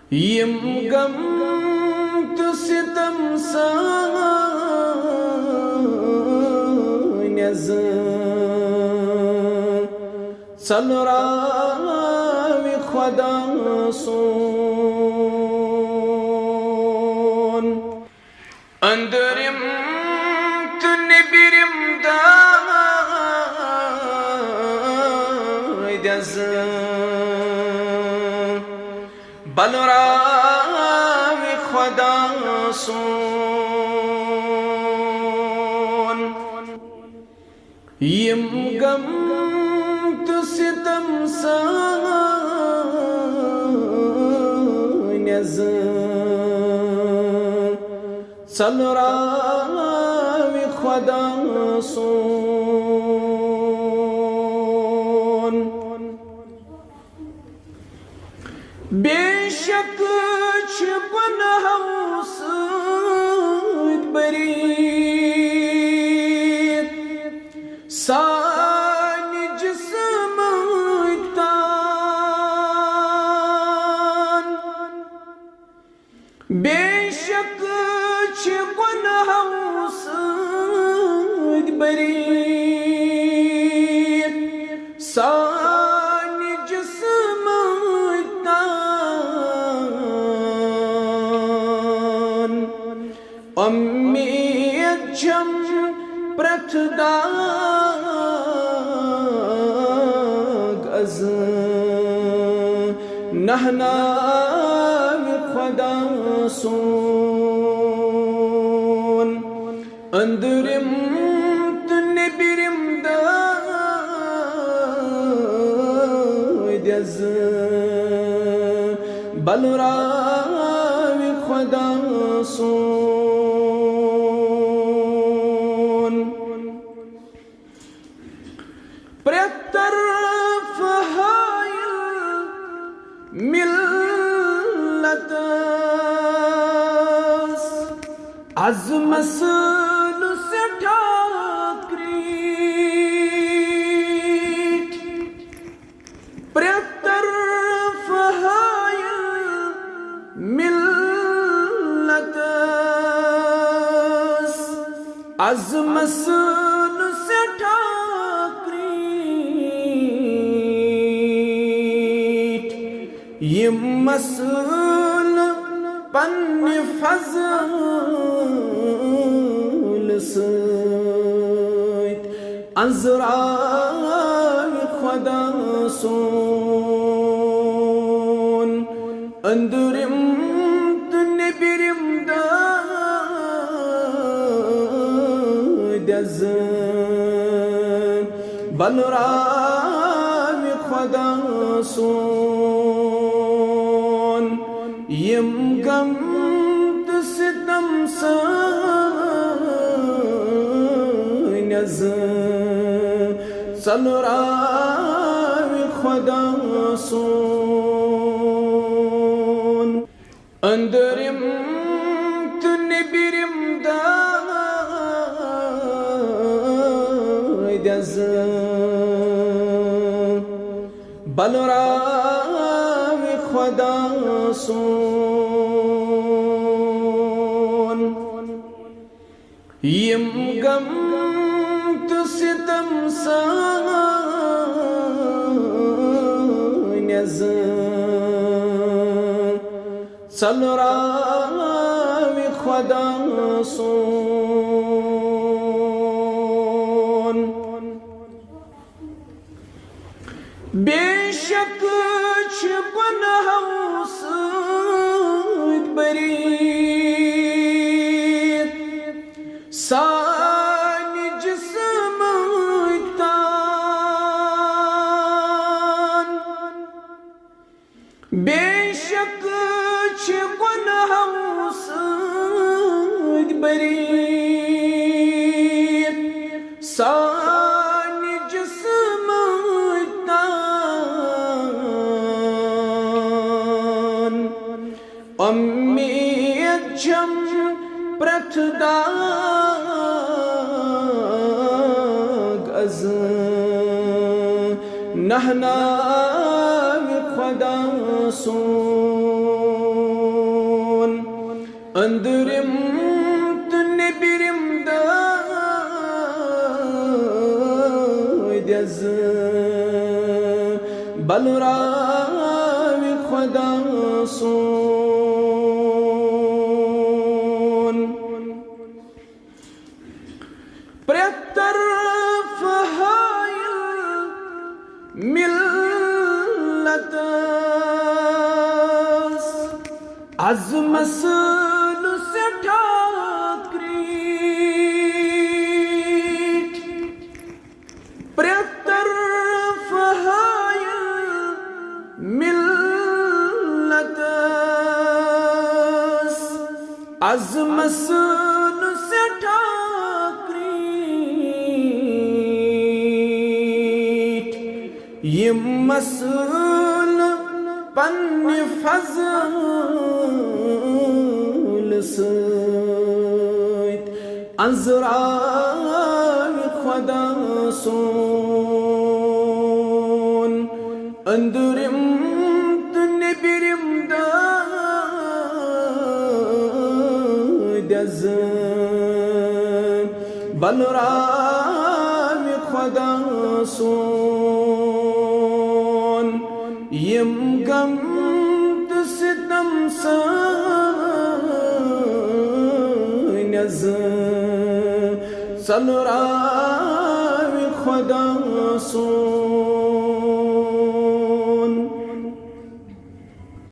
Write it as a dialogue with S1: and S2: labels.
S1: यम गम तो सितम सान्यज़ सलरावी खुदा सोन अंदरिम तो निबिरिम दायज़ बलरावी खुदा सोन यम गम तो सितम सान्यज़ सलरावी खुदा सोन बेशक गुनाहों से बरी सानी जिस्म तान बेशक गुनाहों से बरी सानी जिस्म उम्मीद जम प्रथदाग अज़ नहना खुदा सोन अंदरिम निबिरिम दायज़ बलरावी खुदा सोन प्रतरफ हायल मिल्लत az मसल से ठाकरीट प्रतरफ हायल मिल्लत az मसल से ठाकरीट ये मसल पन्ने फज़ल सैत अज़रावी खुदा सोन अंदरिम निबिरिम दायज़ बलरावी खुदा सोन यम गम तो सितम सान्यज़ सलरावी खुदा सोन अंदरिम तो निबिरिम दायज़ बलरावी खुदा सोन यम गम तो सितम सान्यज़ सलरावी खुदा सोन बेशक गुनाहों से बरी सानी जिस्म तान बेशक गुनाहों से बरी सानी जिस्म तान उम्मीद जम प्रथदाग अज़ नहना खुदा सोन Öndürüm tünne birim daydyazı baluravi khoda son pretarf hayl millatas azmas Az masul se takrit yim masul panni fazl sait azra khoda son andurim tunibirim baluravi khoda son yim gam sitam sanaz saluravi khoda son